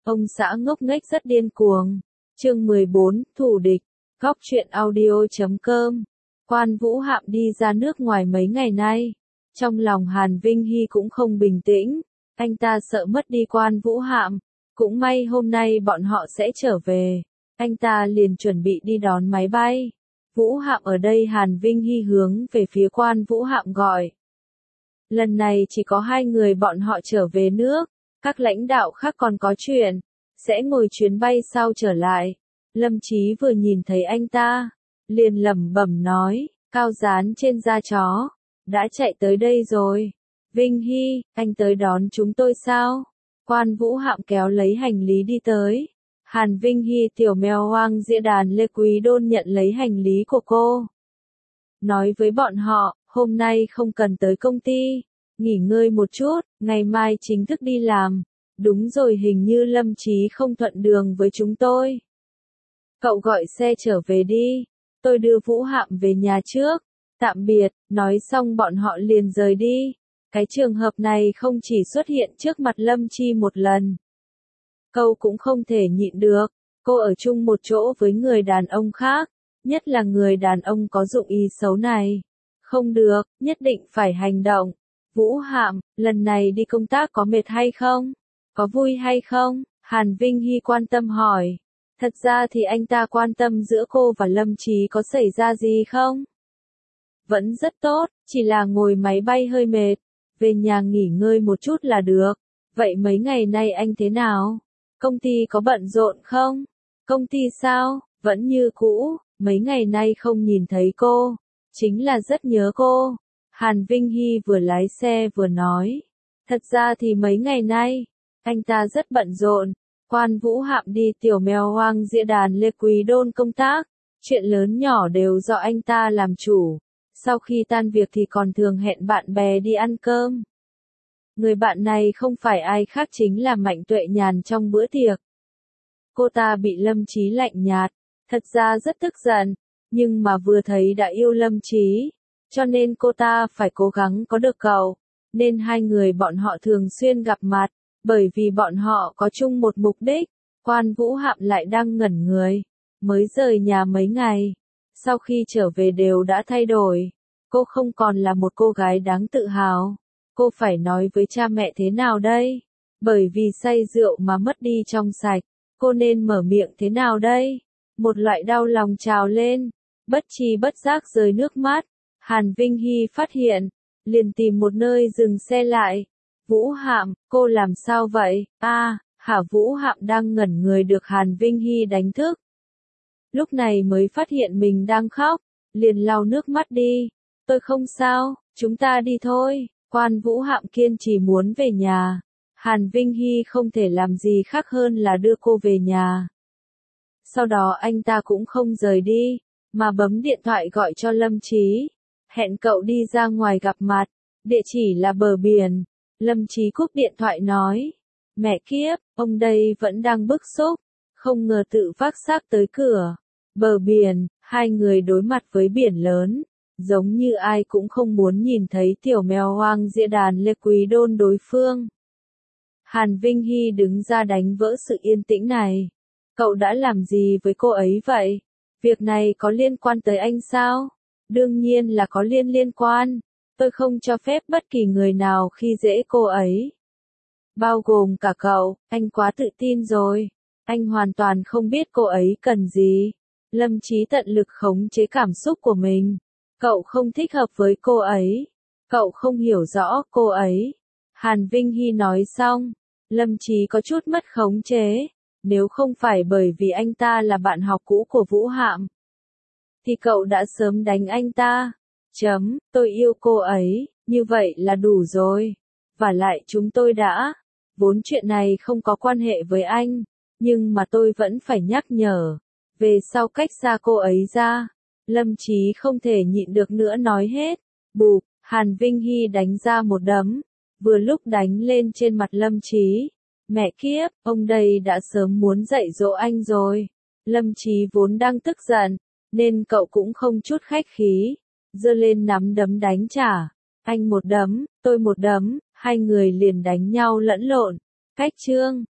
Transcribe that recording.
Ông xã ngốc nghếch rất điên cuồng. Chương 14, Thù địch. Góc truyện audio.com. Quan Vũ Hạm đi ra nước ngoài mấy ngày nay. Trong lòng Hàn Vinh Hy cũng không bình tĩnh. Anh ta sợ mất đi Quan Vũ Hạm. Cũng may hôm nay bọn họ sẽ trở về. Anh ta liền chuẩn bị đi đón máy bay. Vũ Hạm ở đây, Hàn Vinh Hy hướng về phía Quan Vũ Hạm gọi. Lần này chỉ có 2 người bọn họ trở về nước. Các lãnh đạo khác còn có chuyện. Sẽ ngồi chuyến bay sau trở lại. Lâm Chí vừa nhìn thấy anh ta. Liền lẩm bẩm nói, cao dán trên da chó. Đã chạy tới đây rồi. Vinh Hy, anh tới đón chúng tôi sao? Quan Vũ Hạm kéo lấy hành lý đi tới. Hàn Vinh Hy tiểu mèo hoang diễn đàn Lê Quý Đôn nhận lấy hành lý của cô. Nói với bọn họ, hôm nay không cần tới công ty. Nghỉ ngơi một chút, ngày mai chính thức đi làm. Đúng rồi, hình như Lâm Chí không thuận đường với chúng tôi. Cậu gọi xe trở về đi. Tôi đưa Vũ Hạm về nhà trước. Tạm biệt, nói xong bọn họ liền rời đi. Cái trường hợp này không chỉ xuất hiện trước mặt Lâm Chi một lần. Cậu cũng không thể nhịn được. Cô ở chung một chỗ với người đàn ông khác. Nhất là người đàn ông có dụng ý xấu này. Không được, nhất định phải hành động. Vũ Hạm, lần này đi công tác có mệt hay không? Có vui hay không? Hàn Vinh Hy quan tâm hỏi. Thật ra thì anh ta quan tâm giữa cô và Lâm Chí có xảy ra gì không? Vẫn rất tốt, chỉ là ngồi máy bay hơi mệt. Về nhà nghỉ ngơi một chút là được. Vậy mấy ngày nay anh thế nào? Công ty có bận rộn không? Công ty sao? Vẫn như cũ, mấy ngày nay không nhìn thấy cô. Chính là rất nhớ cô. Hàn Vinh Hy vừa lái xe vừa nói. Thật ra thì mấy ngày nay, anh ta rất bận rộn. Quan Vũ Hạm đi tiểu mèo hoang diễn đàn Lê Quý Đôn công tác. Chuyện lớn nhỏ đều do anh ta làm chủ. Sau khi tan việc thì còn thường hẹn bạn bè đi ăn cơm. Người bạn này không phải ai khác chính là Mạnh Tuệ Nhàn trong bữa tiệc. Cô ta bị Lâm Chí lạnh nhạt. Thật ra rất tức giận. Nhưng mà vừa thấy đã yêu Lâm Chí. Cho nên cô ta phải cố gắng có được cậu. Nên 2 người bọn họ thường xuyên gặp mặt. Bởi vì bọn họ có chung một mục đích. Quan Vũ Hạm lại đang ngẩn người. Mới rời nhà mấy ngày. Sau khi trở về đều đã thay đổi. Cô không còn là một cô gái đáng tự hào. Cô phải nói với cha mẹ thế nào đây? Bởi vì say rượu mà mất đi trong sạch. Cô nên mở miệng thế nào đây? Một loại đau lòng trào lên. Bất tri bất giác rơi nước mắt. Hàn Vinh Hy phát hiện. Liền tìm một nơi dừng xe lại. Vũ Hạm, cô làm sao vậy? Hả? Vũ Hạm đang ngẩn người được Hàn Vinh Hy đánh thức. Lúc này mới phát hiện mình đang khóc. Liền lau nước mắt đi. Tôi không sao, chúng ta đi thôi. Quan Vũ Hạm kiên trì muốn về nhà. Hàn Vinh Hy không thể làm gì khác hơn là đưa cô về nhà. Sau đó anh ta cũng không rời đi, mà bấm điện thoại gọi cho Lâm Chí. Hẹn cậu đi ra ngoài gặp mặt. Địa chỉ là bờ biển. Lâm Chí cúp điện thoại nói. Mẹ kiếp, ông đây vẫn đang bức xúc. Không ngờ tự vác xác tới cửa. Bờ biển, 2 người đối mặt với biển lớn. Giống như ai cũng không muốn nhìn thấy tiểu mèo hoang diễn đàn Lê Quý Đôn đối phương. Hàn Vinh Hy đứng ra đánh vỡ sự yên tĩnh này. Cậu đã làm gì với cô ấy vậy? Việc này có liên quan tới anh sao? Đương nhiên là có liên quan. Tôi không cho phép bất kỳ người nào khi dễ cô ấy. Bao gồm cả cậu, anh quá tự tin rồi. Anh hoàn toàn không biết cô ấy cần gì. Lâm Chí tận lực khống chế cảm xúc của mình. Cậu không thích hợp với cô ấy. Cậu không hiểu rõ cô ấy. Hàn Vinh Hy nói xong. Lâm Chí có chút mất khống chế. Nếu không phải bởi vì anh ta là bạn học cũ của Vũ Hạm, thì cậu đã sớm đánh anh ta. Tôi yêu cô ấy, như vậy là đủ rồi. Và lại chúng tôi đã. Vốn chuyện này không có quan hệ với anh. Nhưng mà tôi vẫn phải nhắc nhở. Về sau cách xa cô ấy ra. Lâm Chí không thể nhịn được nữa nói hết. Bụp, Hàn Vinh Hy đánh ra một đấm. Vừa lúc đánh lên trên mặt Lâm Chí. Mẹ kiếp, ông đây đã sớm muốn dạy dỗ anh rồi. Lâm Chí vốn đang tức giận. Nên cậu cũng không chút khách khí. Giơ lên nắm đấm đánh trả. Anh một đấm, tôi một đấm. 2 người liền đánh nhau lẫn lộn. Cách chương